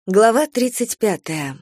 Глава 35.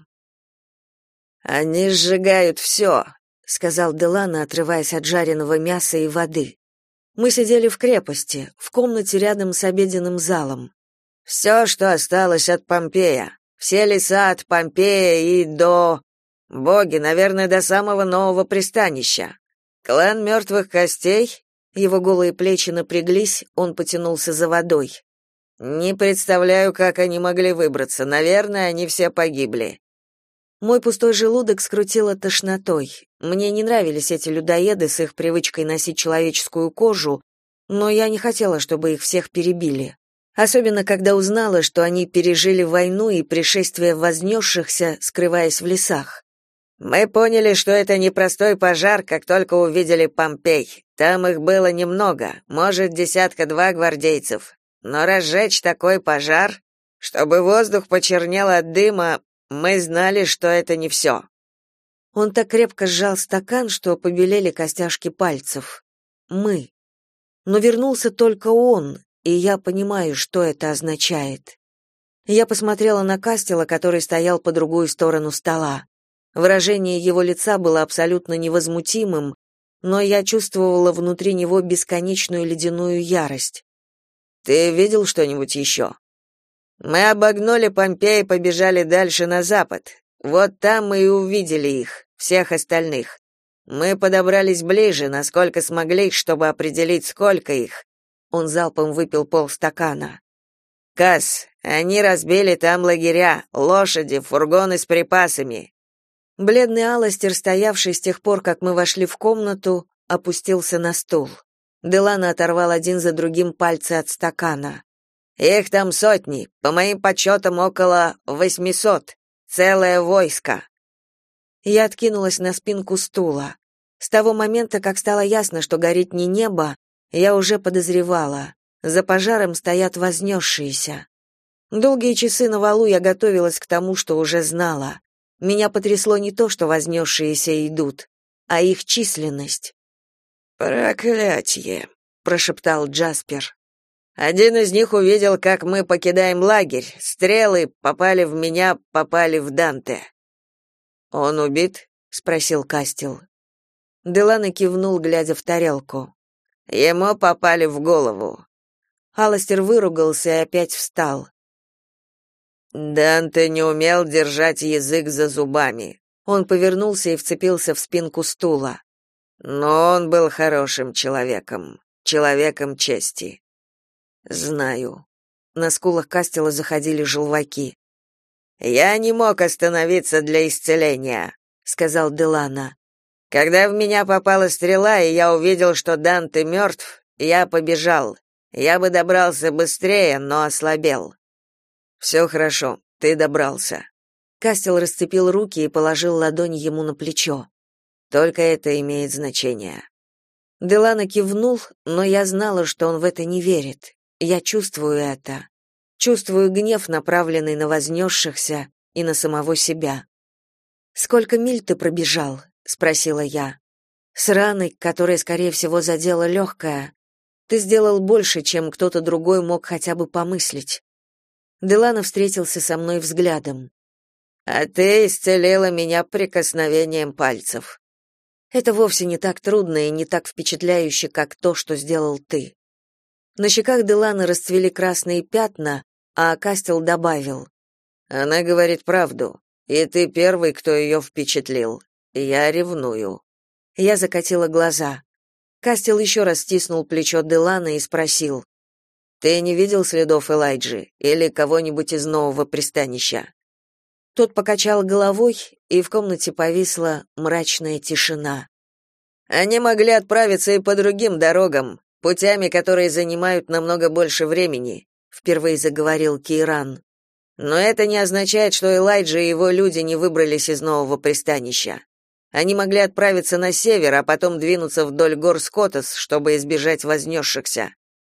«Они сжигают все», — сказал Делано, отрываясь от жареного мяса и воды. Мы сидели в крепости, в комнате рядом с обеденным залом. «Все, что осталось от Помпея. Все леса от Помпея и до... Боги, наверное, до самого нового пристанища. Клан мертвых костей...» Его голые плечи напряглись, он потянулся за водой. «Не представляю, как они могли выбраться. Наверное, они все погибли». Мой пустой желудок скрутило тошнотой. Мне не нравились эти людоеды с их привычкой носить человеческую кожу, но я не хотела, чтобы их всех перебили. Особенно, когда узнала, что они пережили войну и пришествие вознесшихся, скрываясь в лесах. «Мы поняли, что это не простой пожар, как только увидели Помпей. Там их было немного, может, 1-2 гвардейцев. Но разжечь такой пожар, чтобы воздух почернел от дыма, мы знали, что это не все». Он так крепко сжал стакан, что побелели костяшки пальцев. Мы. Но вернулся только он, и я понимаю, что это означает. Я посмотрела на Кастела, который стоял по другую сторону стола. Выражение его лица было абсолютно невозмутимым, но я чувствовала внутри него бесконечную ледяную ярость. «Ты видел что-нибудь еще?» «Мы обогнули Помпей и побежали дальше на запад. Вот там мы и увидели их, всех остальных. Мы подобрались ближе, насколько смогли, чтобы определить, сколько их». Он залпом выпил полстакана. «Касс, они разбили там лагеря, лошади, фургоны с припасами». Бледный Аластер, стоявший с тех пор, как мы вошли в комнату, опустился на стул. Делано оторвал один за другим пальцы от стакана. «Их там сотни, по моим подсчетам около 800. Целое войско». Я откинулась на спинку стула. С того момента, как стало ясно, что горит не небо, я уже подозревала. За пожаром стоят вознесшиеся. Долгие часы на валу я готовилась к тому, что уже знала. Меня потрясло не то, что вознесшиеся идут, а их численность. «Проклятье!» — прошептал Джаспер. «Один из них увидел, как мы покидаем лагерь. Стрелы попали в меня, попали в Данте». «Он убит?» — спросил Кастел. Делано кивнул, глядя в тарелку. «Ему попали в голову». Аластер выругался и опять встал. «Данте не умел держать язык за зубами». Он повернулся и вцепился в спинку стула. «Но он был хорошим человеком, человеком чести». «Знаю». На скулах Кастела заходили желваки. «Я не мог остановиться для исцеления», — сказал Делано. «Когда в меня попала стрела, и я увидел, что Данте мертв, я побежал. Я бы добрался быстрее, но ослабел». «Все хорошо, ты добрался». Кастел расцепил руки и положил ладонь ему на плечо. «Только это имеет значение». Делано кивнул, но я знала, что он в это не верит. Я чувствую это. Чувствую гнев, направленный на вознесшихся и на самого себя. «Сколько миль ты пробежал?» — спросила я. «С раной, которая, скорее всего, задела легкое. Ты сделал больше, чем кто-то другой мог хотя бы помыслить». Делано встретился со мной взглядом. «А ты исцелила меня прикосновением пальцев». «Это вовсе не так трудно и не так впечатляюще, как то, что сделал ты». На щеках Делано расцвели красные пятна, а Кастел добавил: «Она говорит правду, и ты первый, кто ее впечатлил. Я ревную». Я закатила глаза. Кастел еще раз стиснул плечо Делано и спросил: «Ты не видел следов Элайджи или кого-нибудь из нового пристанища?» Тот покачал головой, и в комнате повисла мрачная тишина. «Они могли отправиться и по другим дорогам, путями, которые занимают намного больше времени», — впервые заговорил Кейран. «Но это не означает, что Элайджа и его люди не выбрались из нового пристанища. Они могли отправиться на север, а потом двинуться вдоль гор Скотос, чтобы избежать вознесшихся».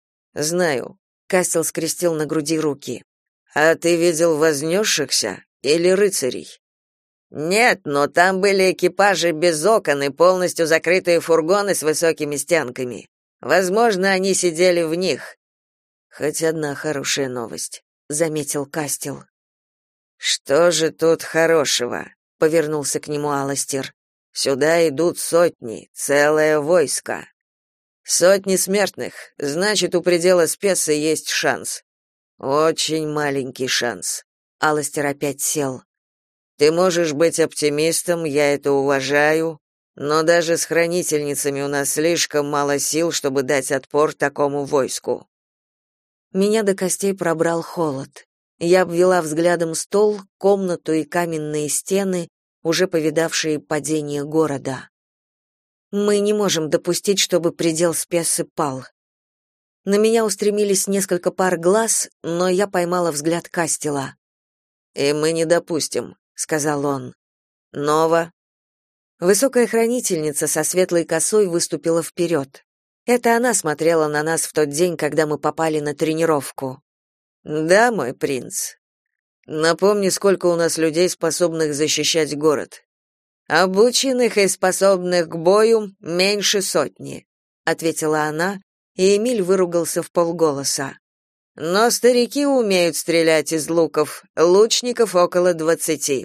«Знаю», — Кастел скрестил на груди руки. «А ты видел вознесшихся или рыцарей?» «Нет, но там были экипажи без окон и полностью закрытые фургоны с высокими стенками. Возможно, они сидели в них». «Хоть одна хорошая новость», — заметил Кастел. Что же тут хорошего? Повернулся к нему Аластер. Сюда идут сотни, целое войско. Сотни смертных, значит, у предела Спеса есть шанс. Очень маленький шанс. Аластер опять сел. Ты можешь быть оптимистом, я это уважаю, но даже с хранительницами у нас слишком мало сил, чтобы дать отпор такому войску. Меня до костей пробрал холод. Я обвела взглядом стол, комнату и каменные стены, уже повидавшие падение города. Мы не можем допустить, чтобы предел Спесы пал. На меня устремились несколько пар глаз, но я поймала взгляд Кастела. «И мы не допустим», — сказал он. «Нова». Высокая хранительница со светлой косой выступила вперед. Это она смотрела на нас в тот день, когда мы попали на тренировку. «Да, мой принц. Напомни, сколько у нас людей, способных защищать город». «Обученных и способных к бою меньше сотни», — ответила она, и Эмиль выругался вполголоса. «Но старики умеют стрелять из луков, лучников около 20.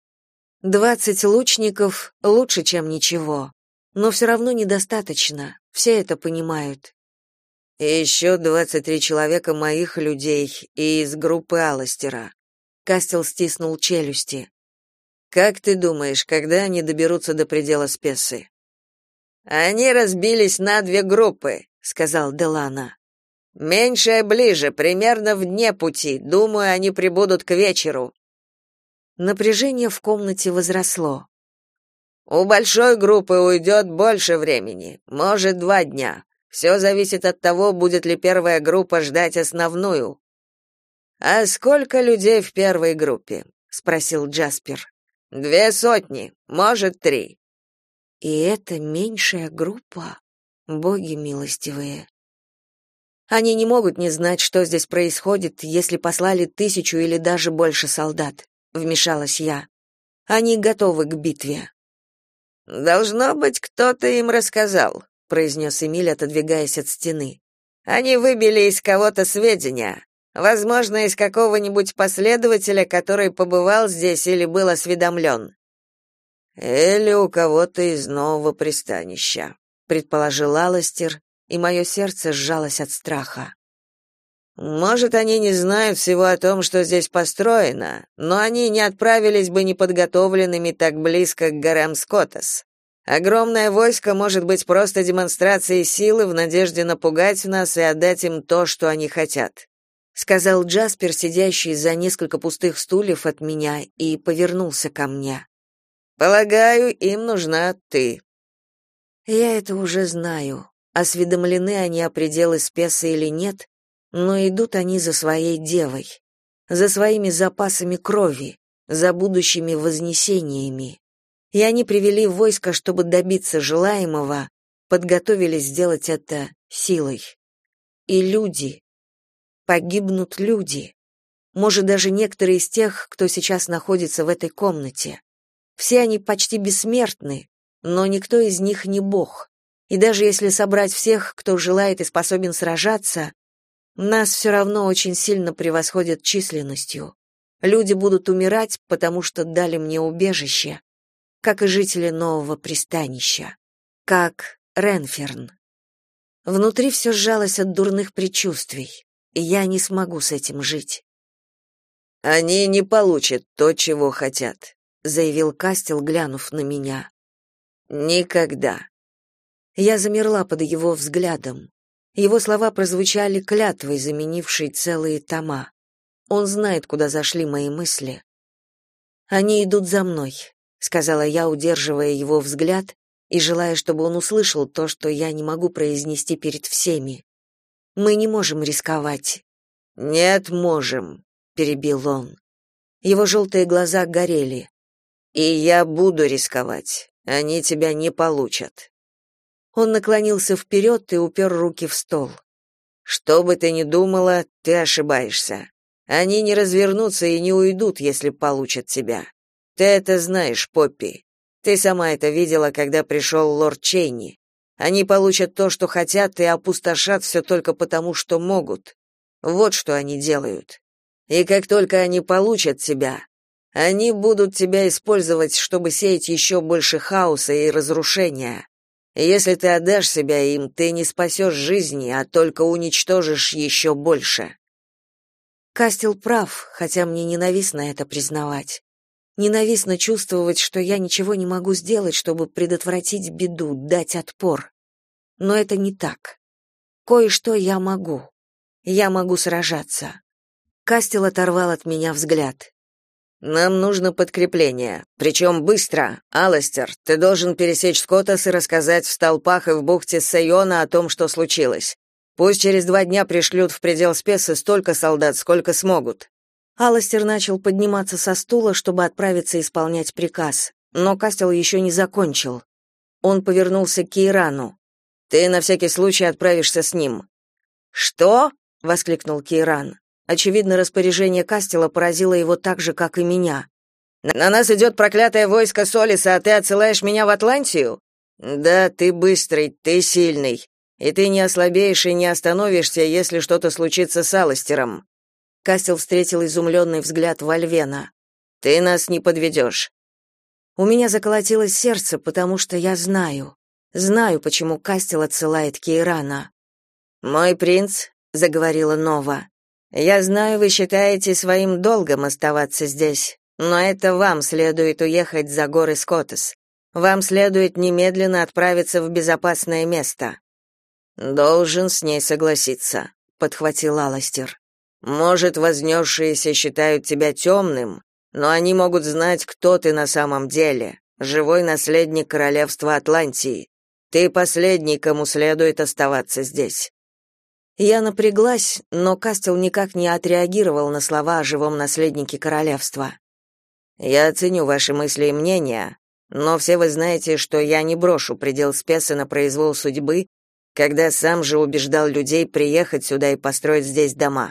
20 лучников лучше, чем ничего, но все равно недостаточно, все это понимают. И еще 23 человека моих людей и из группы Аластера». Кастел стиснул челюсти. «Как ты думаешь, когда они доберутся до предела Спесы?» «Они разбились на 2 группы», — сказал Делана. «Меньшая ближе, примерно в дне пути. Думаю, они прибудут к вечеру». Напряжение в комнате возросло. «У большой группы уйдет больше времени, может, 2 дня. Все зависит от того, будет ли первая группа ждать основную». «А сколько людей в первой группе?» — спросил Джаспер. 200, может, 3. И это меньшая группа? Боги милостивые. Они не могут не знать, что здесь происходит, если послали 1000 или даже больше солдат, вмешалась я. Они готовы к битве. Должно быть, кто-то им рассказал, произнес Эмиль, отодвигаясь от стены. Они выбили из кого-то сведения. Возможно, из какого-нибудь последователя, который побывал здесь или был осведомлен. Или у кого-то из нового пристанища, предположил Аластер, и мое сердце сжалось от страха. Может, они не знают всего о том, что здесь построено, но они не отправились бы неподготовленными так близко к горам Скотас. Огромное войско может быть просто демонстрацией силы в надежде напугать нас и отдать им то, что они хотят, сказал Джаспер, сидящий за несколько пустых стульев от меня, и повернулся ко мне. Полагаю, им нужна ты. Я это уже знаю. Осведомлены они о пределе Спеса или нет, но идут они за своей девой, за своими запасами крови, за будущими вознесениями. И они привели войско, чтобы добиться желаемого, подготовились сделать это силой. И люди, погибнут люди. Может, даже некоторые из тех, кто сейчас находится в этой комнате. Все они почти бессмертны, но никто из них не бог. И даже если собрать всех, кто желает и способен сражаться, нас все равно очень сильно превосходят численностью. Люди будут умирать, потому что дали мне убежище, как и жители нового пристанища, как Ренферн. Внутри все сжалось от дурных предчувствий, и я не смогу с этим жить. Они не получат то, чего хотят, заявил Кастел, глянув на меня. Никогда. Я замерла под его взглядом. Его слова прозвучали клятвой, заменившей целые тома. Он знает, куда зашли мои мысли. Они идут за мной, сказала я, удерживая его взгляд и желая, чтобы он услышал то, что я не могу произнести перед всеми. Мы не можем рисковать. Нет, можем, перебил он. Его желтые глаза горели. И я буду рисковать. Они тебя не получат. Он наклонился вперед и упер руки в стол. Что бы ты ни думала, ты ошибаешься. Они не развернутся и не уйдут, если получат тебя. Ты это знаешь, Поппи. Ты сама это видела, когда пришел лорд Чейни. Они получат то, что хотят, и опустошат все только потому, что могут. Вот что они делают. И как только они получат тебя, Они будут тебя использовать, чтобы сеять еще больше хаоса и разрушения. И если ты отдашь себя им, ты не спасешь жизни, а только уничтожишь еще больше. Кастел прав, хотя мне ненавистно это признавать. Ненавистно чувствовать, что я ничего не могу сделать, чтобы предотвратить беду, дать отпор. Но это не так. Кое-что я могу. Я могу сражаться. Кастел оторвал от меня взгляд. Нам нужно подкрепление, причем быстро. Аластер, ты должен пересечь Скотас и рассказать в столпах и в бухте Сайона о том, что случилось. Пусть через 2 дня пришлют в предел Спесы столько солдат, сколько смогут. Аластер начал подниматься со стула, чтобы отправиться исполнять приказ, но Кастел еще не закончил. Он повернулся к Кейрану. Ты на всякий случай отправишься с ним. Что? Воскликнул Кейран. Очевидно, распоряжение Кастела поразило его так же, как и меня. На нас идет проклятое войско Солиса, а ты отсылаешь меня в Атлантию? Да, ты быстрый, ты сильный. И ты не ослабеешь и не остановишься, если что-то случится с Аластером. Кастел встретил изумленный взгляд Вольвена. Ты нас не подведешь». У меня заколотилось сердце, потому что я знаю, почему Кастел отсылает Кейрана. «Мой принц», — заговорила Нова, — «я знаю, вы считаете своим долгом оставаться здесь, но это вам следует уехать за горы Скотас. Вам следует немедленно отправиться в безопасное место». «Должен с ней согласиться», — подхватил Аластер. «Может, вознесшиеся считают тебя темным, но они могут знать, кто ты на самом деле, живой наследник королевства Атлантии. Ты последний, кому следует оставаться здесь». Я напряглась, но Кастел никак не отреагировал на слова о живом наследнике королевства. «Я оценю ваши мысли и мнения, но все вы знаете, что я не брошу предел Спесы на произвол судьбы, когда сам же убеждал людей приехать сюда и построить здесь дома.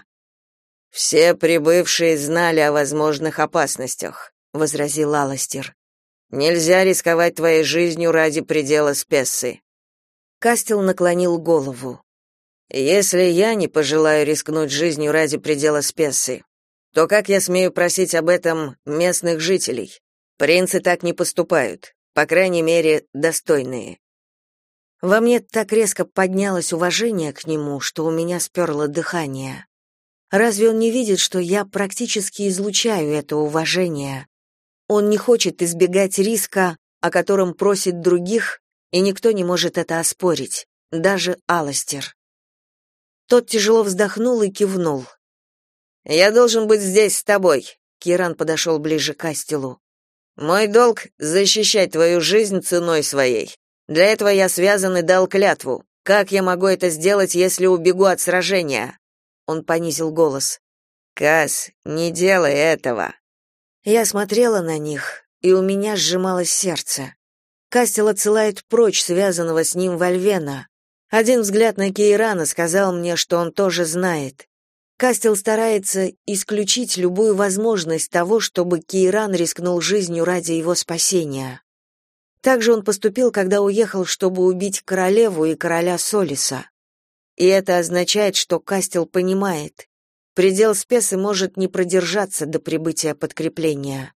Все прибывшие знали о возможных опасностях, возразил Аластер. Нельзя рисковать твоей жизнью ради предела Спессы. Кастел наклонил голову. Если я не пожелаю рискнуть жизнью ради предела Спессы, то как я смею просить об этом местных жителей? Принцы так не поступают, по крайней мере, достойные. Во мне так резко поднялось уважение к нему, что у меня сперло дыхание. Разве он не видит, что я практически излучаю это уважение? Он не хочет избегать риска, о котором просит других, и никто не может это оспорить, даже Аластер. Тот тяжело вздохнул и кивнул. «Я должен быть здесь с тобой», — Кейран подошел ближе к Кастелу. «Мой долг — защищать твою жизнь ценой своей. Для этого я связан и дал клятву. Как я могу это сделать, если убегу от сражения?» Он понизил голос. «Кас, не делай этого». Я смотрела на них, и у меня сжималось сердце. Кастел отсылает прочь связанного с ним Вольвена. Один взгляд на Кейрана сказал мне, что он тоже знает. Кастел старается исключить любую возможность того, чтобы Кейран рискнул жизнью ради его спасения. Так же он поступил, когда уехал, чтобы убить королеву и короля Солиса. И это означает, что Кастел понимает, предел Спесы может не продержаться до прибытия подкрепления.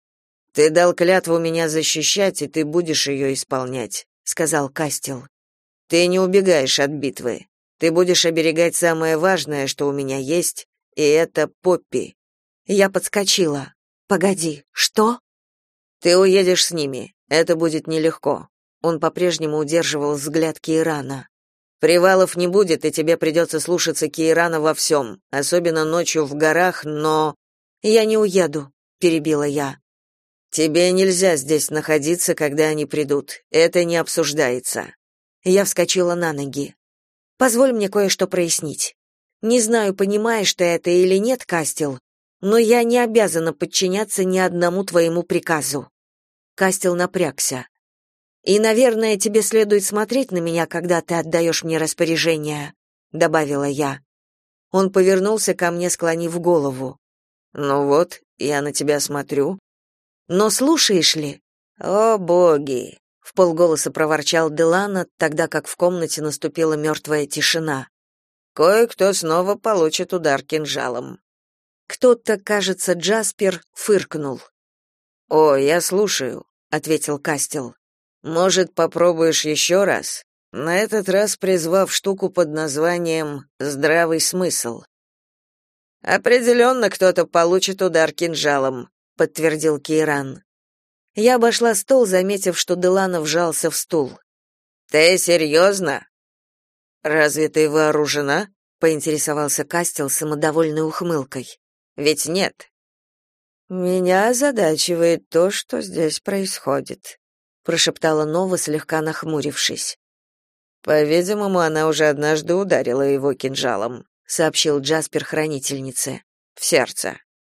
«Ты дал клятву меня защищать, и ты будешь ее исполнять», — сказал Кастел. «Ты не убегаешь от битвы. Ты будешь оберегать самое важное, что у меня есть, и это Поппи». Я подскочила. «Погоди, что?» «Ты уедешь с ними. Это будет нелегко». Он по-прежнему удерживал взгляд Кейрана. «Привалов не будет, и тебе придется слушаться Кейрана во всем, особенно ночью в горах, но...» «Я не уеду», — перебила я. «Тебе нельзя здесь находиться, когда они придут. Это не обсуждается». Я вскочила на ноги. «Позволь мне кое-что прояснить. Не знаю, понимаешь ты это или нет, Кастел, но я не обязана подчиняться ни одному твоему приказу». Кастел напрягся. «И, наверное, тебе следует смотреть на меня, когда ты отдаешь мне распоряжение», — добавила я. Он повернулся ко мне, склонив голову. «Ну вот, я на тебя смотрю». «Но слушаешь ли?» «О, боги!» — вполголоса проворчал Делана, тогда как в комнате наступила мертвая тишина. «Кое-кто снова получит удар кинжалом». Кто-то, кажется, Джаспер, фыркнул. «О, я слушаю», — ответил Кастел. «Может, попробуешь еще раз? На этот раз призвав штуку под названием «Здравый смысл». «Определенно кто-то получит удар кинжалом», — подтвердил Кейран. Я обошла стол, заметив, что Делана вжался в стул. «Ты серьезно?» «Разве ты вооружена?» — поинтересовался Кастел с самодовольной ухмылкой. «Ведь нет». «Меня озадачивает то, что здесь происходит», — прошептала Нова, слегка нахмурившись. «По-видимому, она уже однажды ударила его кинжалом», — сообщил Джаспер хранительнице. «В сердце».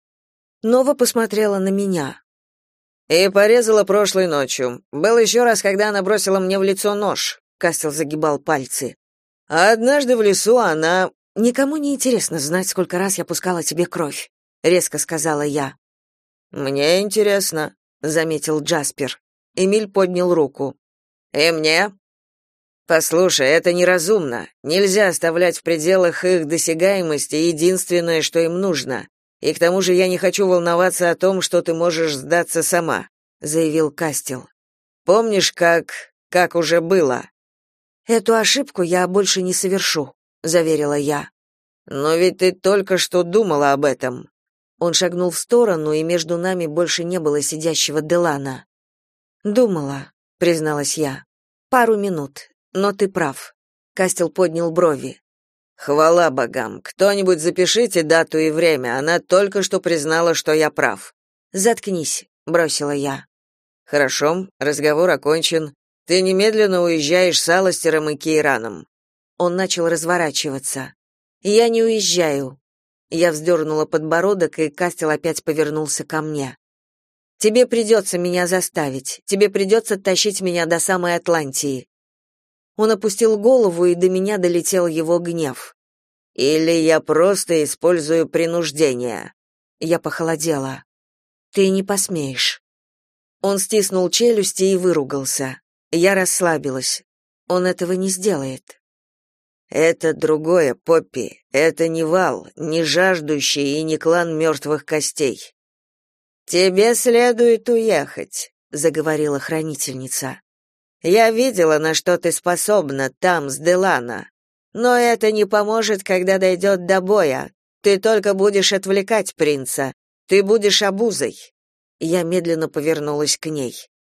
Нова посмотрела на меня. «И порезала прошлой ночью. Был еще раз, когда она бросила мне в лицо нож», — Кастел загибал пальцы. «А однажды в лесу она...» «Никому не интересно знать, сколько раз я пускала тебе кровь», — резко сказала я. «Мне интересно», — заметил Джаспер. Эмиль поднял руку. «И мне?» «Послушай, это неразумно. Нельзя оставлять в пределах их досягаемости единственное, что им нужно. И к тому же я не хочу волноваться о том, что ты можешь сдаться сама», — заявил Кастел. «Помнишь, как уже было?» «Эту ошибку я больше не совершу», — заверила я. «Но ведь ты только что думала об этом». Он шагнул в сторону, и между нами больше не было сидящего Делана. «Думала», — призналась я. «Пару минут, но ты прав». Кастел поднял брови. «Хвала богам! Кто-нибудь запишите дату и время, она только что признала, что я прав». «Заткнись», — бросила я. «Хорошо, разговор окончен. Ты немедленно уезжаешь с Аластером и Кейраном». Он начал разворачиваться. «Я не уезжаю». Я вздернула подбородок, и Кастел опять повернулся ко мне. «Тебе придется меня заставить. Тебе придется тащить меня до самой Атлантии». Он опустил голову, и до меня долетел его гнев. «Или я просто использую принуждение». Я похолодела. «Ты не посмеешь». Он стиснул челюсти и выругался. Я расслабилась. Он этого не сделает. «Это другое, Поппи. Это не Вал, не жаждущий и не клан мертвых костей». «Тебе следует уехать», — заговорила хранительница. «Я видела, на что ты способна там, с Делана. Но это не поможет, когда дойдет до боя. Ты только будешь отвлекать принца. Ты будешь обузой». Я медленно повернулась к ней.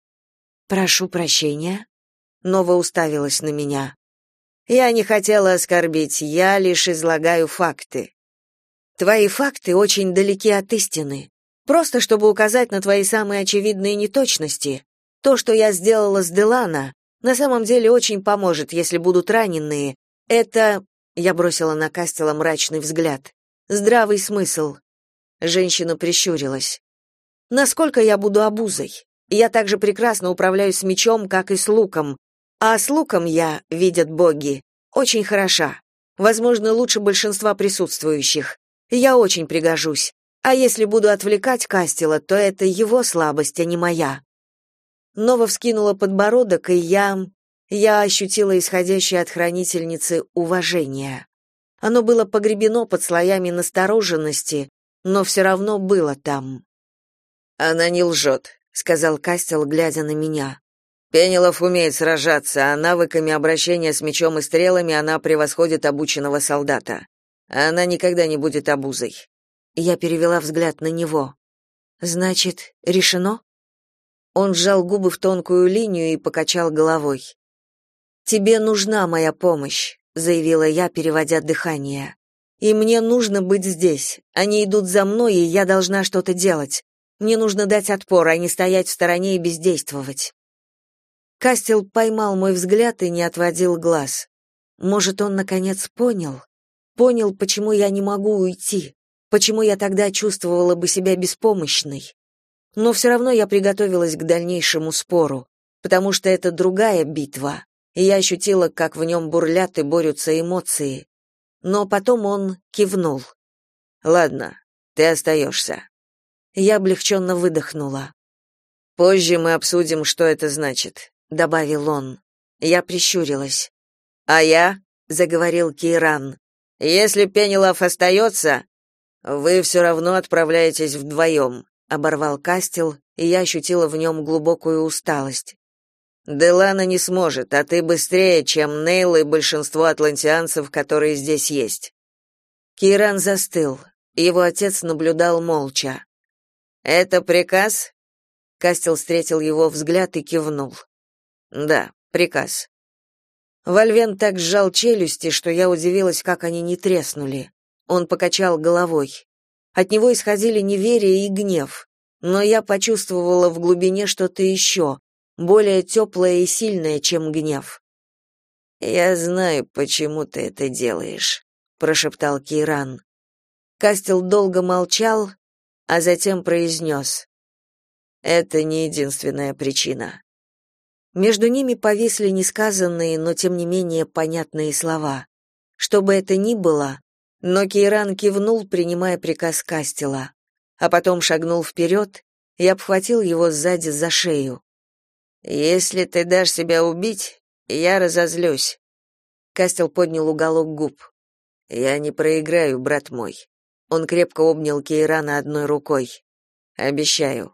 «Прошу прощения». Нова уставилась на меня. «Я не хотела оскорбить, я лишь излагаю факты». «Твои факты очень далеки от истины. Просто чтобы указать на твои самые очевидные неточности. То, что я сделала с Делана, на самом деле очень поможет, если будут раненые. Это...» Я бросила на Кастела мрачный взгляд. «Здравый смысл». Женщина прищурилась. «Насколько я буду обузой? Я так же прекрасно управляюсь с мечом, как и с луком. А с луком я, видят боги, очень хороша. Возможно, лучше большинства присутствующих. Я очень пригожусь. А если буду отвлекать Кастела, то это его слабость, а не моя». Нова вскинула подбородок, и я ощутила исходящее от хранительницы уважение. Оно было погребено под слоями настороженности, но все равно было там. «Она не лжет», — сказал Кастел, глядя на меня. «Пенелов умеет сражаться, а навыками обращения с мечом и стрелами она превосходит обученного солдата. Она никогда не будет обузой». Я перевела взгляд на него. «Значит, решено?» Он сжал губы в тонкую линию и покачал головой. «Тебе нужна моя помощь», — заявила я, переводя дыхание. «И мне нужно быть здесь. Они идут за мной, и я должна что-то делать. Мне нужно дать отпор, а не стоять в стороне и бездействовать». Кастел поймал мой взгляд и не отводил глаз. Может, он, наконец, понял? Понял, почему я не могу уйти, почему я тогда чувствовала бы себя беспомощной. Но все равно я приготовилась к дальнейшему спору, потому что это другая битва, и я ощутила, как в нем бурлят и борются эмоции. Но потом он кивнул. «Ладно, ты остаешься». Я облегченно выдохнула. «Позже мы обсудим, что это значит», — добавил он. Я прищурилась. «А я?» — заговорил Кейран. «Если Пенелов остается, вы все равно отправляетесь вдвоем. оборвал Кастел, и я ощутила в нем глубокую усталость. Делана не сможет, а ты быстрее, чем Нейл и большинство атлантианцев, которые здесь есть. Кейран застыл. Его отец наблюдал молча. Это приказ? Кастел встретил его взгляд и кивнул. Да, приказ. Вольвен так сжал челюсти, что я удивилась, как они не треснули. Он покачал головой. От него исходили неверие и гнев, но я почувствовала в глубине что-то еще, более теплое и сильное, чем гнев. «Я знаю, почему ты это делаешь», — прошептал Кейран. Кастел долго молчал, а затем произнес. «Это не единственная причина». Между ними повисли несказанные, но тем не менее понятные слова. Что бы это ни было, но Кейран кивнул, принимая приказ Кастела, а потом шагнул вперед и обхватил его сзади за шею. «Если ты дашь себя убить, я разозлюсь». Кастел поднял уголок губ. «Я не проиграю, брат мой». Он крепко обнял Кейрана одной рукой. «Обещаю».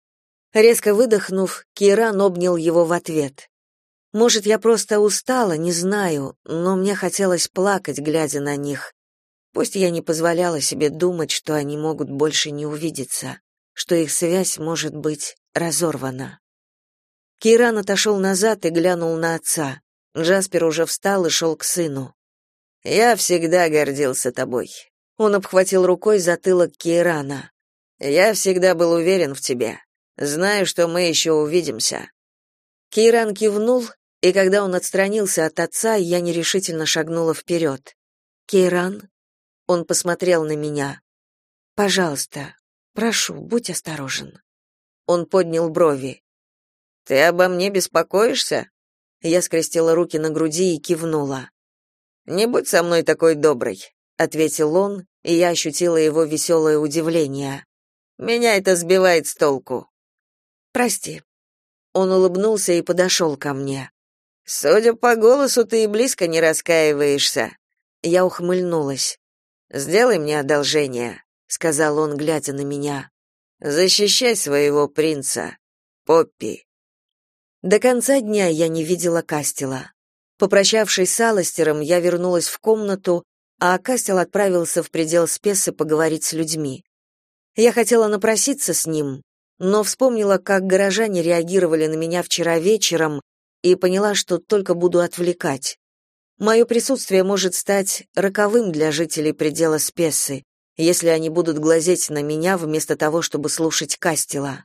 Резко выдохнув, Кейран обнял его в ответ. Может, я просто устала, не знаю, но мне хотелось плакать, глядя на них. Пусть я не позволяла себе думать, что они могут больше не увидеться, что их связь может быть разорвана. Кейран отошел назад и глянул на отца. Джаспер уже встал и шел к сыну. «Я всегда гордился тобой». Он обхватил рукой затылок Кейрана. «Я всегда был уверен в тебе. Знаю, что мы еще увидимся». Кейран кивнул, и когда он отстранился от отца, я нерешительно шагнула вперед. «Кейран?» Он посмотрел на меня. «Пожалуйста, прошу, будь осторожен». Он поднял брови. «Ты обо мне беспокоишься?» Я скрестила руки на груди и кивнула. «Не будь со мной такой доброй», — ответил он, и я ощутила его веселое удивление. «Меня это сбивает с толку». «Прости». Он улыбнулся и подошел ко мне. «Судя по голосу, ты и близко не раскаиваешься». Я ухмыльнулась. «Сделай мне одолжение», — сказал он, глядя на меня. «Защищай своего принца, Поппи». До конца дня я не видела Кастела. Попрощавшись с Аластером, я вернулась в комнату, а Кастел отправился в предел Спесы поговорить с людьми. Я хотела напроситься с ним, но вспомнила, как горожане реагировали на меня вчера вечером, и поняла, что только буду отвлекать. Мое присутствие может стать роковым для жителей предела Спесы, если они будут глазеть на меня вместо того, чтобы слушать Кастела.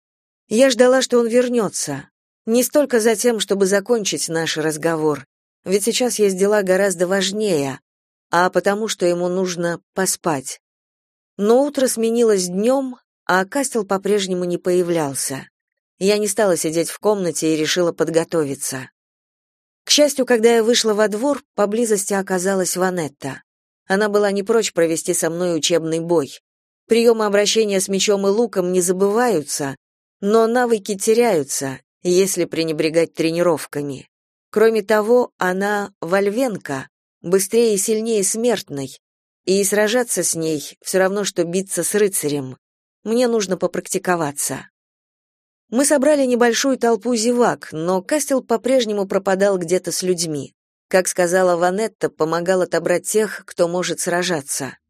Я ждала, что он вернется. Не столько за тем, чтобы закончить наш разговор, ведь сейчас есть дела гораздо важнее, а потому, что ему нужно поспать. Но утро сменилось днем, а Кастел по-прежнему не появлялся. Я не стала сидеть в комнате и решила подготовиться. К счастью, когда я вышла во двор, поблизости оказалась Ванетта. Она была не прочь провести со мной учебный бой. Приемы обращения с мечом и луком не забываются, но навыки теряются, если пренебрегать тренировками. Кроме того, она вольвенка, быстрее и сильнее смертной, и сражаться с ней все равно, что биться с рыцарем. Мне нужно попрактиковаться. Мы собрали небольшую толпу зевак, но Кастел по-прежнему пропадал где-то с людьми. Как сказала Ванетта, помогал отобрать тех, кто может сражаться.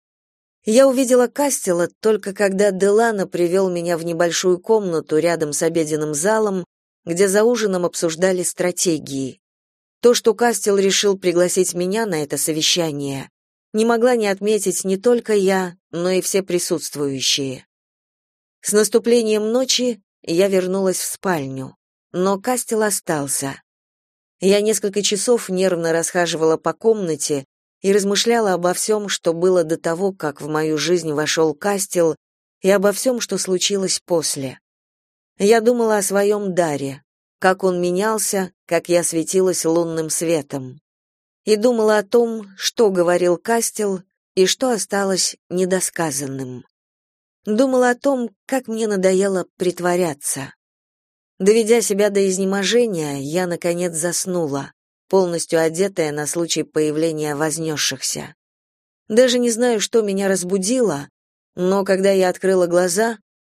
Я увидела Кастела только когда Делана привел меня в небольшую комнату рядом с обеденным залом, где за ужином обсуждали стратегии. То, что Кастел решил пригласить меня на это совещание, не могла не отметить не только я, но и все присутствующие. С наступлением ночи я вернулась в спальню, но Кастел остался. Я несколько часов нервно расхаживала по комнате и размышляла обо всем, что было до того, как в мою жизнь вошел Кастел, и обо всем, что случилось после. Я думала о своем даре, как он менялся, как я светилась лунным светом. И думала о том, что говорил Кастел и что осталось недосказанным. Думала о том, как мне надоело притворяться. Доведя себя до изнеможения, я, наконец, заснула, полностью одетая на случай появления вознесшихся. Даже не знаю, что меня разбудило, но когда я открыла глаза,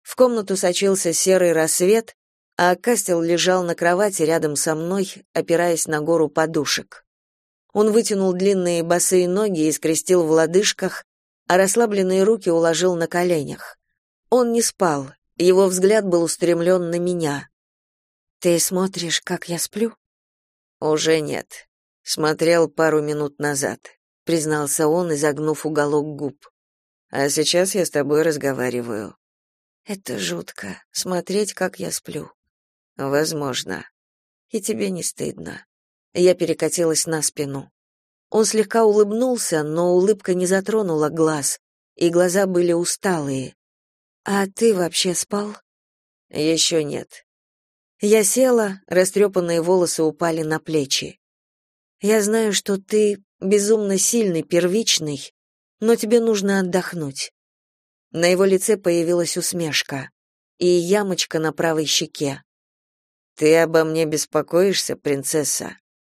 В комнату сочился серый рассвет, а Кастел лежал на кровати рядом со мной, опираясь на гору подушек. Он вытянул длинные босые ноги и скрестил в лодыжках, а расслабленные руки уложил на коленях. Он не спал, его взгляд был устремлен на меня. «Ты смотришь, как я сплю?» «Уже нет. Смотрел пару минут назад», — признался он, изогнув уголок губ. «А сейчас я с тобой разговариваю». «Это жутко, смотреть, как я сплю». «Возможно. И тебе не стыдно». Я перекатилась на спину. Он слегка улыбнулся, но улыбка не затронула глаз, и глаза были усталые. «А ты вообще спал?» «Еще нет». Я села, растрепанные волосы упали на плечи. «Я знаю, что ты безумно сильный, первичный, но тебе нужно отдохнуть». На его лице появилась усмешка и ямочка на правой щеке. «Ты обо мне беспокоишься, принцесса?»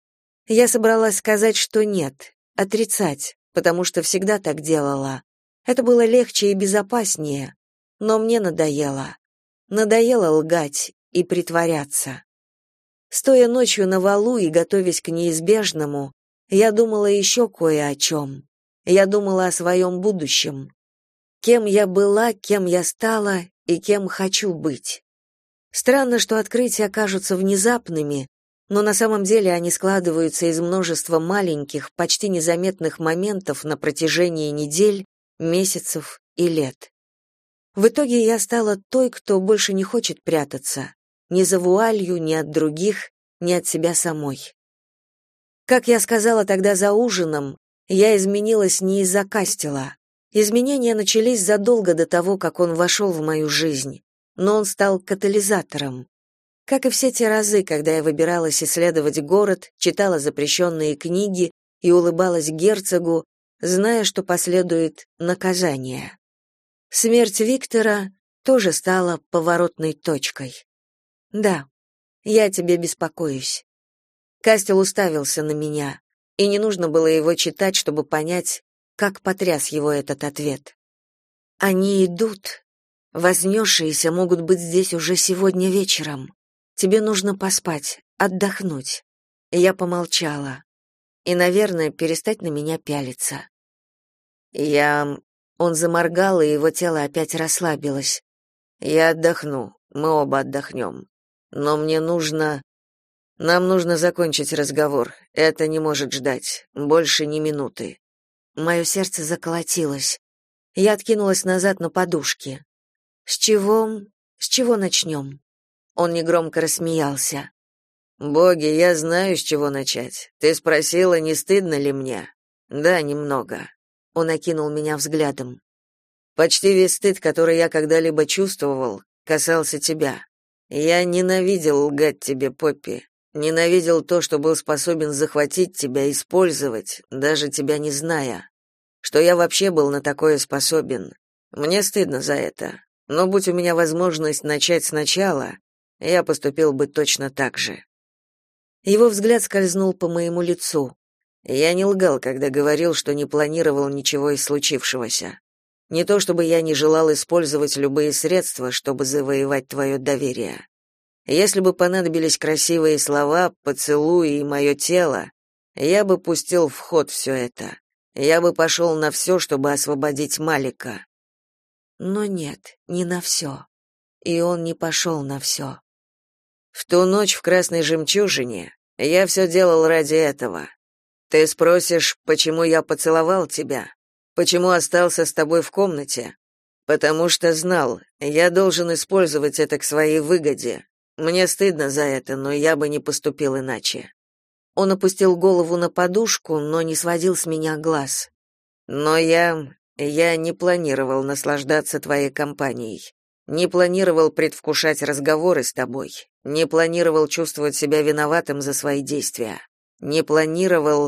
Я собралась сказать, что нет, отрицать, потому что всегда так делала. Это было легче и безопаснее, но мне надоело. Надоело лгать и притворяться. Стоя ночью на валу и готовясь к неизбежному, я думала еще кое о чем. Я думала о своем будущем. Кем я была, кем я стала и кем хочу быть. Странно, что открытия кажутся внезапными, но на самом деле они складываются из множества маленьких, почти незаметных моментов на протяжении недель, месяцев и лет. В итоге я стала той, кто больше не хочет прятаться, ни за вуалью, ни от других, ни от себя самой. Как я сказала тогда за ужином, я изменилась не из-за Кастела. Изменения начались задолго до того, как он вошел в мою жизнь, но он стал катализатором. Как и все те разы, когда я выбиралась исследовать город, читала запрещенные книги и улыбалась герцогу, зная, что последует наказание. Смерть Виктора тоже стала поворотной точкой. Да, я о тебе беспокоюсь. Кастел уставился на меня, и не нужно было его читать, чтобы понять, как потряс его этот ответ. Они идут. Вознесшиеся могут быть здесь уже сегодня вечером. Тебе нужно поспать, отдохнуть. Я помолчала. И, наверное, перестать на меня пялиться. Он заморгал, и его тело опять расслабилось. Я отдохну, мы оба отдохнем. Но нам нужно закончить разговор. Это не может ждать. Больше ни минуты. Мое сердце заколотилось. Я откинулась назад на подушке. С чего начнем?» Он негромко рассмеялся. «Боги, я знаю, с чего начать. Ты спросила, не стыдно ли мне?» «Да, немного». Он окинул меня взглядом. «Почти весь стыд, который я когда-либо чувствовал, касался тебя. Я ненавидел лгать тебе, Поппи. Ненавидел то, что был способен захватить тебя, использовать, даже тебя не зная. Что я вообще был на такое способен. Мне стыдно за это. Но будь у меня возможность начать сначала, я поступил бы точно так же». Его взгляд скользнул по моему лицу. Я не лгал, когда говорил, что не планировал ничего из случившегося. Не то чтобы я не желал использовать любые средства, чтобы завоевать твое доверие. Если бы понадобились красивые слова, поцелуи и мое тело, я бы пустил в ход все это. Я бы пошел на все, чтобы освободить Малика. Но нет, не на все. И он не пошел на все. В ту ночь в Красной Жемчужине я все делал ради этого. Ты спросишь, почему я поцеловал тебя? Почему остался с тобой в комнате? Потому что знал, я должен использовать это к своей выгоде. Мне стыдно за это, но я бы не поступил иначе. Он опустил голову на подушку, но не сводил с меня глаз. Но я не планировал наслаждаться твоей компанией. Не планировал предвкушать разговоры с тобой. Не планировал чувствовать себя виноватым за свои действия. Не планировал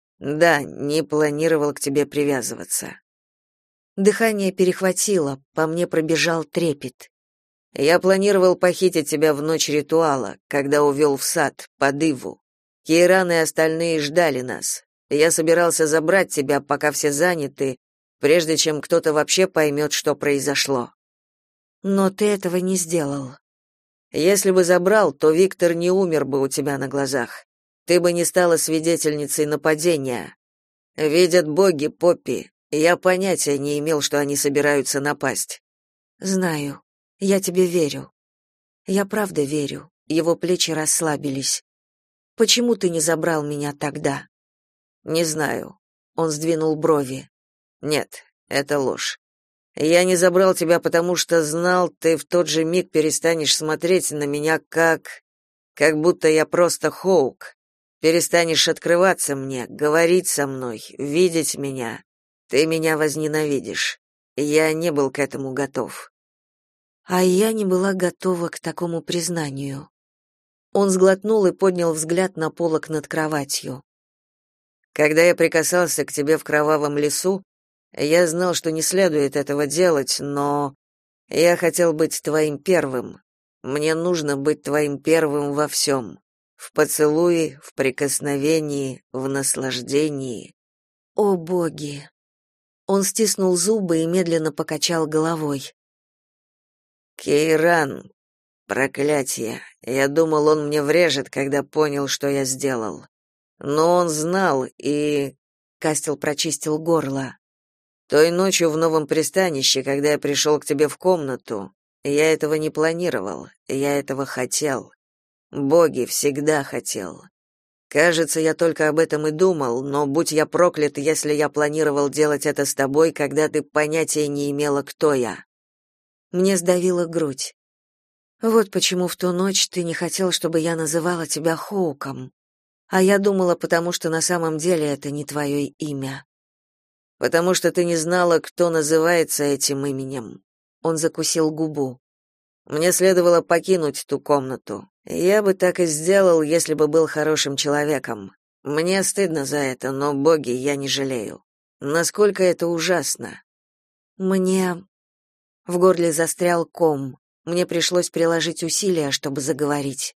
к тебе привязываться. Дыхание перехватило, по мне пробежал трепет. Я планировал похитить тебя в ночь ритуала, когда увел в сад, под иву. Кейран и остальные ждали нас. Я собирался забрать тебя, пока все заняты, прежде чем кто-то вообще поймет, что произошло. Но ты этого не сделал. Если бы забрал, то Виктор не умер бы у тебя на глазах. Ты бы не стала свидетельницей нападения. Видят боги, Поппи. Я понятия не имел, что они собираются напасть. Знаю. Я тебе верю. Я правда верю. Его плечи расслабились. Почему ты не забрал меня тогда? Не знаю. Он сдвинул брови. Нет, это ложь. Я не забрал тебя, потому что знал, ты в тот же миг перестанешь смотреть на меня как будто я просто Хоук. Перестанешь открываться мне, говорить со мной, видеть меня. Ты меня возненавидишь. Я не был к этому готов. А я не была готова к такому признанию. Он сглотнул и поднял взгляд на полок над кроватью. Когда я прикасался к тебе в кровавом лесу, я знал, что не следует этого делать, но я хотел быть твоим первым. Мне нужно быть твоим первым во всем. В поцелуе, в прикосновении, в наслаждении. О, боги! Он стиснул зубы и медленно покачал головой. Кейран, проклятие. Я думал, он мне врежет, когда понял, что я сделал. Но он знал и... Кастел прочистил горло. Той ночью в новом пристанище, когда я пришел к тебе в комнату, я этого не планировал, я этого хотел. Боги всегда хотел. Кажется, я только об этом и думал, но будь я проклят, если я планировал делать это с тобой, когда ты понятия не имела, кто я. Мне сдавила грудь. Вот почему в ту ночь ты не хотел, чтобы я называла тебя Хоуком. А я думала, потому что на самом деле это не твое имя. Потому что ты не знала, кто называется этим именем. Он закусил губу. Мне следовало покинуть ту комнату. Я бы так и сделал, если бы был хорошим человеком. Мне стыдно за это, но, боги, я не жалею. Насколько это ужасно. Мне... В горле застрял ком. Мне пришлось приложить усилия, чтобы заговорить.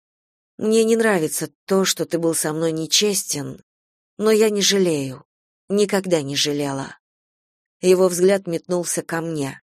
Мне не нравится то, что ты был со мной нечестен, но я не жалею. Никогда не жалела. Его взгляд метнулся ко мне.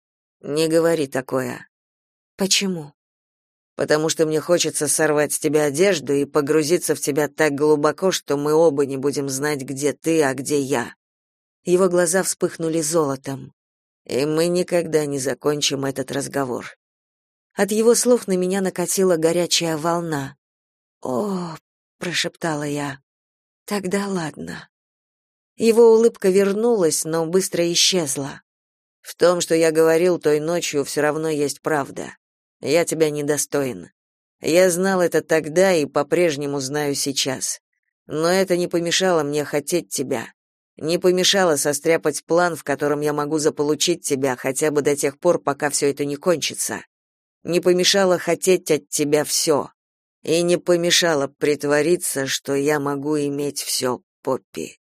Не говори такое. Почему? Потому что мне хочется сорвать с тебя одежду и погрузиться в тебя так глубоко, что мы оба не будем знать, где ты, а где я. Его глаза вспыхнули золотом. И мы никогда не закончим этот разговор. От его слов на меня накатила горячая волна. «О», — прошептала я, — «тогда ладно». Его улыбка вернулась, но быстро исчезла. В том, что я говорил той ночью, все равно есть правда. Я тебя недостоин. Я знал это тогда и по-прежнему знаю сейчас. Но это не помешало мне хотеть тебя. Не помешало состряпать план, в котором я могу заполучить тебя хотя бы до тех пор, пока все это не кончится. Не помешало хотеть от тебя все. И не помешало притвориться, что я могу иметь все, Поппи.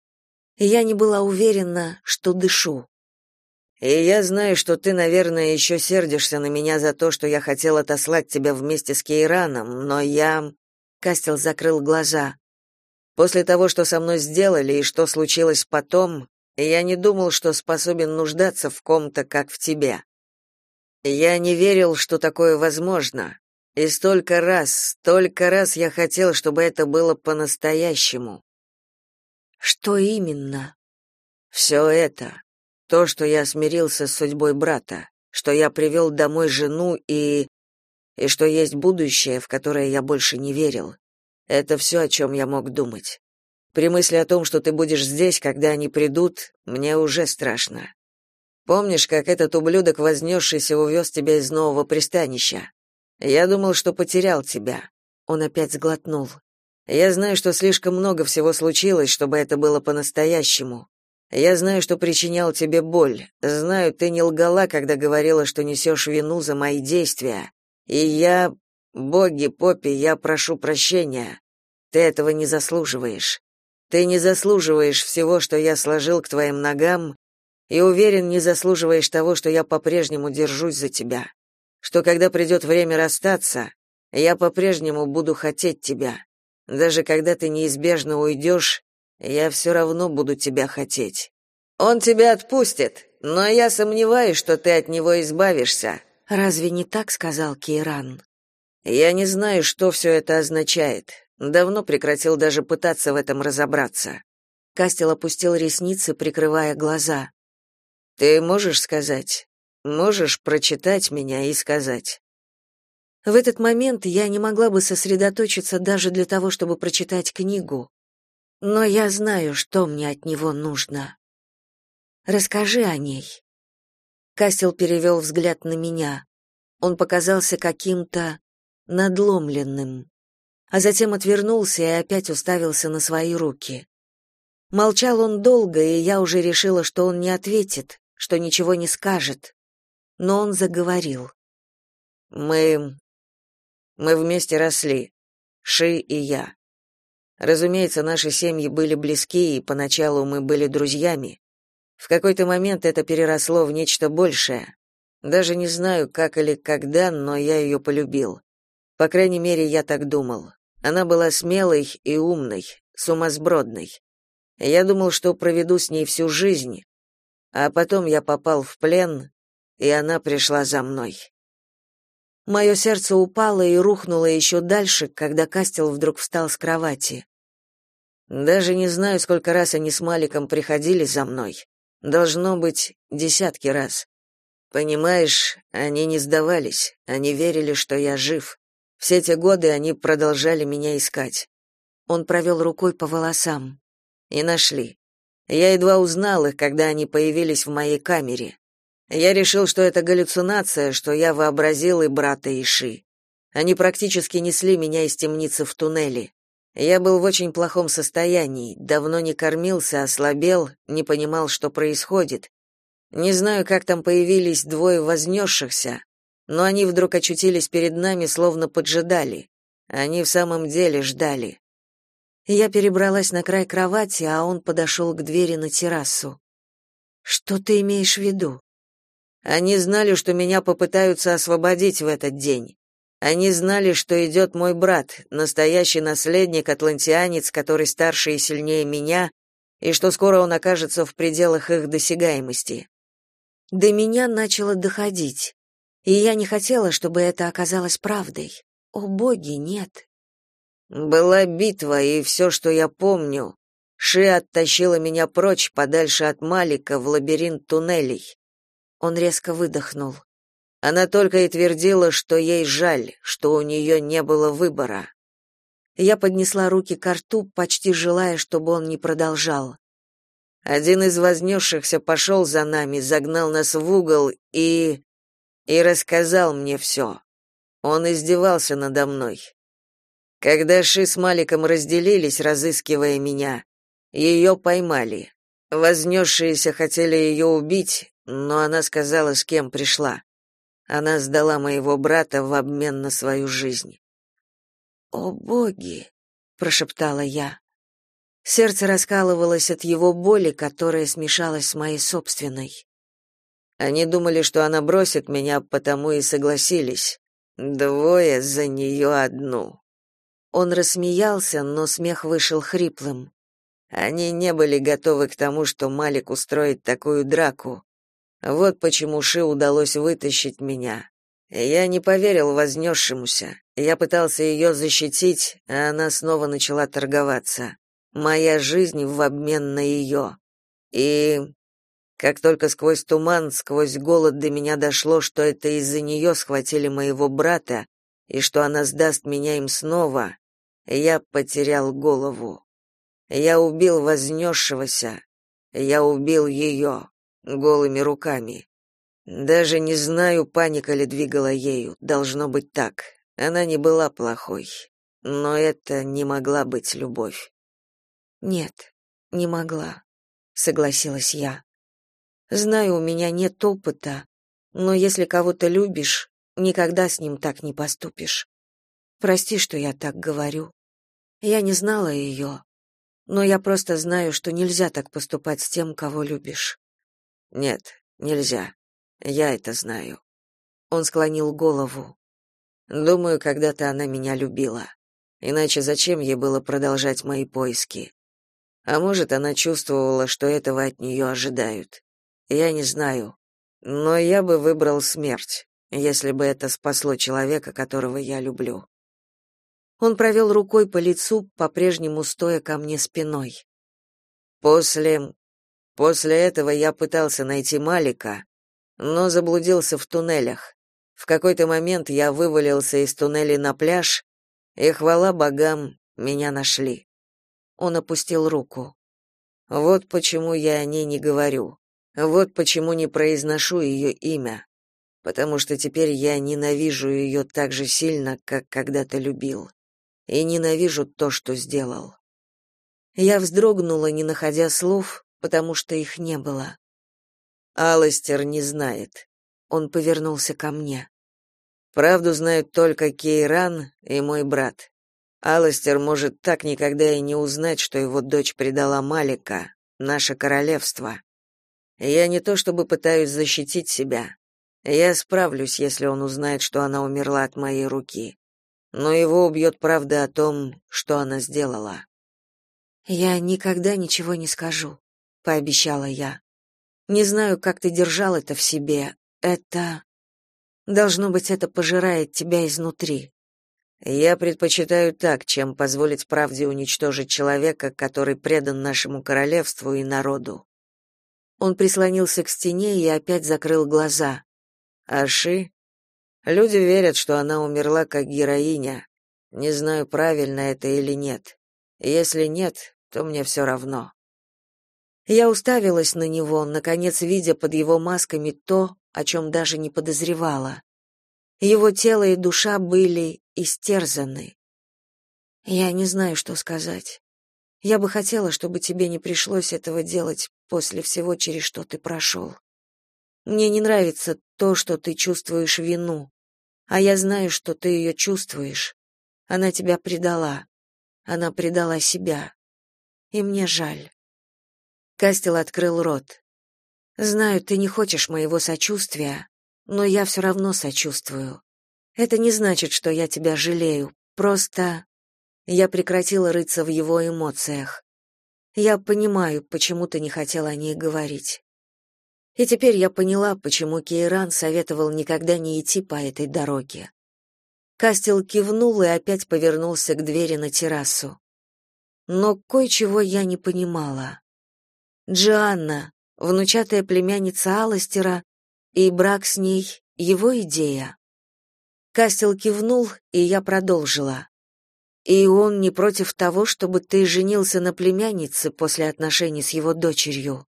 Я не была уверена, что дышу. И я знаю, что ты, наверное, еще сердишься на меня за то, что я хотел отослать тебя вместе с Кейраном, но я... Кастел закрыл глаза. После того, что со мной сделали и что случилось потом, я не думал, что способен нуждаться в ком-то, как в тебе. Я не верил, что такое возможно. И столько раз я хотел, чтобы это было по-настоящему. Что именно? Все это. То, что я смирился с судьбой брата, что я привел домой жену и что есть будущее, в которое я больше не верил. Это все, о чем я мог думать. При мысли о том, что ты будешь здесь, когда они придут, мне уже страшно. Помнишь, как этот ублюдок, вознесшийся, увез тебя из нового пристанища? Я думал, что потерял тебя. Он опять сглотнул. Я знаю, что слишком много всего случилось, чтобы это было по-настоящему. Я знаю, что причинял тебе боль. Знаю, ты не лгала, когда говорила, что несешь вину за мои действия. И я... Боги, Поппи, я прошу прощения. Ты этого не заслуживаешь. Ты не заслуживаешь всего, что я сложил к твоим ногам, и, уверен, не заслуживаешь того, что я по-прежнему держусь за тебя. Что когда придет время расстаться, я по-прежнему буду хотеть тебя. Даже когда ты неизбежно уйдешь, я все равно буду тебя хотеть. Он тебя отпустит, Но я сомневаюсь, что ты от него избавишься. Разве не так сказал Кейран? Я не знаю, что все это означает. Давно прекратил даже пытаться в этом разобраться. Кастел опустил ресницы, прикрывая глаза. Ты можешь сказать? Можешь прочитать меня и сказать? В этот момент я не могла бы сосредоточиться даже для того, чтобы прочитать книгу. Но я знаю, что мне от него нужно. Расскажи о ней. Кастел перевел взгляд на меня. Он показался каким-то надломленным, а затем отвернулся и опять уставился на свои руки. Молчал он долго, и я уже решила, что он не ответит, что ничего не скажет. Но он заговорил. Мы вместе росли, Ши и я. Разумеется, наши семьи были близки, и поначалу мы были друзьями. В какой-то момент это переросло в нечто большее. Даже не знаю, как или когда, но я ее полюбил. По крайней мере, я так думал. Она была смелой и умной, сумасбродной. Я думал, что проведу с ней всю жизнь, а потом я попал в плен, и она пришла за мной. Мое сердце упало и рухнуло еще дальше, когда Кастел вдруг встал с кровати. Даже не знаю, сколько раз они с Маликом приходили за мной. Должно быть, десятки раз. Понимаешь, они не сдавались, они верили, что я жив. Все те годы они продолжали меня искать. Он провел рукой по волосам. И нашли. Я едва узнал их, когда они появились в моей камере. Я решил, что это галлюцинация, что я вообразил и брата Иши. Они практически несли меня из темницы в туннеле. Я был в очень плохом состоянии, давно не кормился, ослабел, не понимал, что происходит. Не знаю, как там появились двое вознесшихся, но они вдруг очутились перед нами, словно поджидали. Они в самом деле ждали. Я перебралась на край кровати, а он подошел к двери на террасу. Что ты имеешь в виду? Они знали, что меня попытаются освободить в этот день. Они знали, что идет мой брат, настоящий наследник, атлантианец, который старше и сильнее меня, и что скоро он окажется в пределах их досягаемости. До меня начало доходить, и я не хотела, чтобы это оказалось правдой. О, боги, нет. Была битва, и все, что я помню, Ши оттащила меня прочь, подальше от Малика, в лабиринт туннелей. Он резко выдохнул. Она только и твердила, что ей жаль, что у нее не было выбора. Я поднесла руки ко рту, почти желая, чтобы он не продолжал. Один из вознесшихся пошел за нами, загнал нас в угол и рассказал мне все. Он издевался надо мной. Когда Ши с Маликом разделились, разыскивая меня, ее поймали. Вознесшиеся хотели ее убить, но она сказала, с кем пришла. Она сдала моего брата в обмен на свою жизнь. «О, боги!» — прошептала я. Сердце раскалывалось от его боли, которая смешалась с моей собственной. Они думали, что она бросит меня, потому и согласились. Двое за нее одну. Он рассмеялся, но смех вышел хриплым. Они не были готовы к тому, что Малик устроит такую драку. Вот почему Ши удалось вытащить меня. Я не поверил вознесшемуся. Я пытался ее защитить, а она снова начала торговаться. Моя жизнь в обмен на ее. И как только сквозь туман, сквозь голод до меня дошло, что это из-за нее схватили моего брата, и что она сдаст меня им снова, я потерял голову. Я убил вознесшегося. Я убил ее голыми руками. Даже не знаю, паника ли двигала ею, должно быть так. Она не была плохой, но это не могла быть любовь. Нет, не могла, согласилась я. Знаю, у меня нет опыта, но если кого-то любишь, никогда с ним так не поступишь. Прости, что я так говорю. Я не знала ее, но я просто знаю, что нельзя так поступать с тем, кого любишь. Нет, нельзя. Я это знаю. Он склонил голову. Думаю, когда-то она меня любила. Иначе зачем ей было продолжать мои поиски? А может, она чувствовала, что этого от нее ожидают. я не знаю. Но я бы выбрал смерть, если бы это спасло человека, которого я люблю. Он провел рукой по лицу, по-прежнему стоя ко мне спиной. После этого я пытался найти Малика, но заблудился в туннелях. В какой-то момент я вывалился из туннелей на пляж, и хвала богам, меня нашли. Он опустил руку. Вот почему я о ней не говорю. Вот почему не произношу ее имя. Потому что теперь я ненавижу ее так же сильно, как когда-то любил. И ненавижу то, что сделал. Я вздрогнула, не находя слов, потому что их не было. Аластер не знает. Он повернулся ко мне. Правду знают только Кейран и мой брат. Аластер может так никогда и не узнать, что его дочь предала Малика, наше королевство. Я не то чтобы пытаюсь защитить себя. Я справлюсь, если он узнает, что она умерла от моей руки. Но его убьет правда о том, что она сделала. Я никогда ничего не скажу, пообещала я. Не знаю, как ты держал это в себе. Должно быть, это пожирает тебя изнутри. Я предпочитаю так, чем позволить правде уничтожить человека, который предан нашему королевству и народу. Он прислонился к стене и опять закрыл глаза. Аши? Люди верят, что она умерла как героиня. Не знаю, правильно это или нет. Если нет, то мне все равно. Я уставилась на него, наконец видя под его масками то, о чем даже не подозревала. Его тело и душа были истерзаны. Я не знаю, что сказать. Я бы хотела, чтобы тебе не пришлось этого делать после всего, через что ты прошел. Мне не нравится то, что ты чувствуешь вину, а я знаю, что ты ее чувствуешь. Она тебя предала. Она предала себя. И мне жаль. Кастел открыл рот. Знаю, ты не хочешь моего сочувствия, но я все равно сочувствую. Это не значит, что я тебя жалею. Просто я прекратила рыться в его эмоциях. Я понимаю, почему ты не хотел о ней говорить. И теперь я поняла, почему Кейран советовал никогда не идти по этой дороге. Кастел кивнул и опять повернулся к двери на террасу. Но кое-чего я не понимала. Джоанна, внучатая племянница Аластера, и брак с ней — его идея. Кастел кивнул, и я продолжила. И он не против того, чтобы ты женился на племяннице после отношений с его дочерью?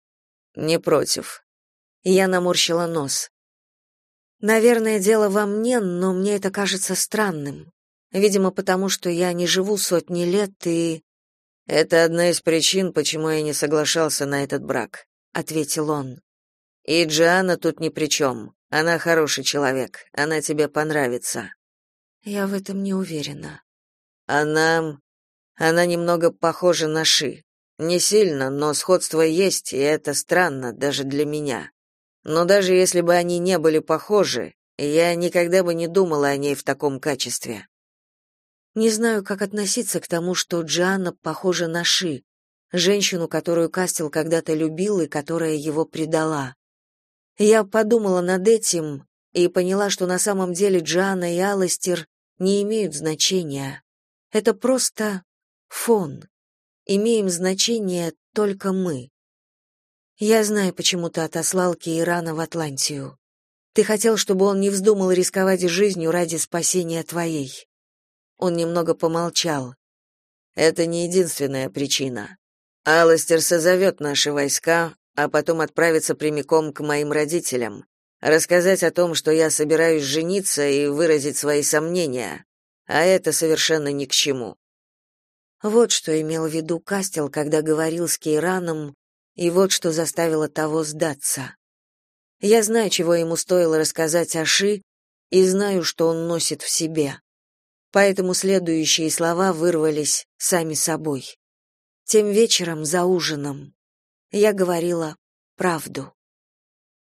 Не против. Я наморщила нос. Наверное, дело во мне, но мне это кажется странным. Видимо, потому что я не живу сотни лет и... Это одна из причин, почему я не соглашался на этот брак, ответил он. И Джоанна тут ни при чем. Она хороший человек. Она тебе понравится. Я в этом не уверена. Она немного похожа на Ши. Не сильно, но сходство есть, и это странно даже для меня. Но даже если бы они не были похожи, я никогда бы не думала о ней в таком качестве. Не знаю, как относиться к тому, что Джоанна похожа на Ши, женщину, которую Кастел когда-то любил и которая его предала. Я подумала над этим и поняла, что на самом деле Джоанна и Аластер не имеют значения. Это просто фон. Имеем значение только мы. Я знаю, почему ты отослал Кейрана в Атлантию. Ты хотел, чтобы он не вздумал рисковать жизнью ради спасения твоей. Он немного помолчал. Это не единственная причина. Аластер созовет наши войска, а потом отправится прямиком к моим родителям, рассказать о том, что я собираюсь жениться и выразить свои сомнения. А это совершенно ни к чему. Вот что имел в виду Кастел, когда говорил с Кейраном, и вот что заставило того сдаться. Я знаю, чего ему стоило рассказать о Ши, и знаю, что он носит в себе. Поэтому следующие слова вырвались сами собой. Тем вечером за ужином я говорила правду.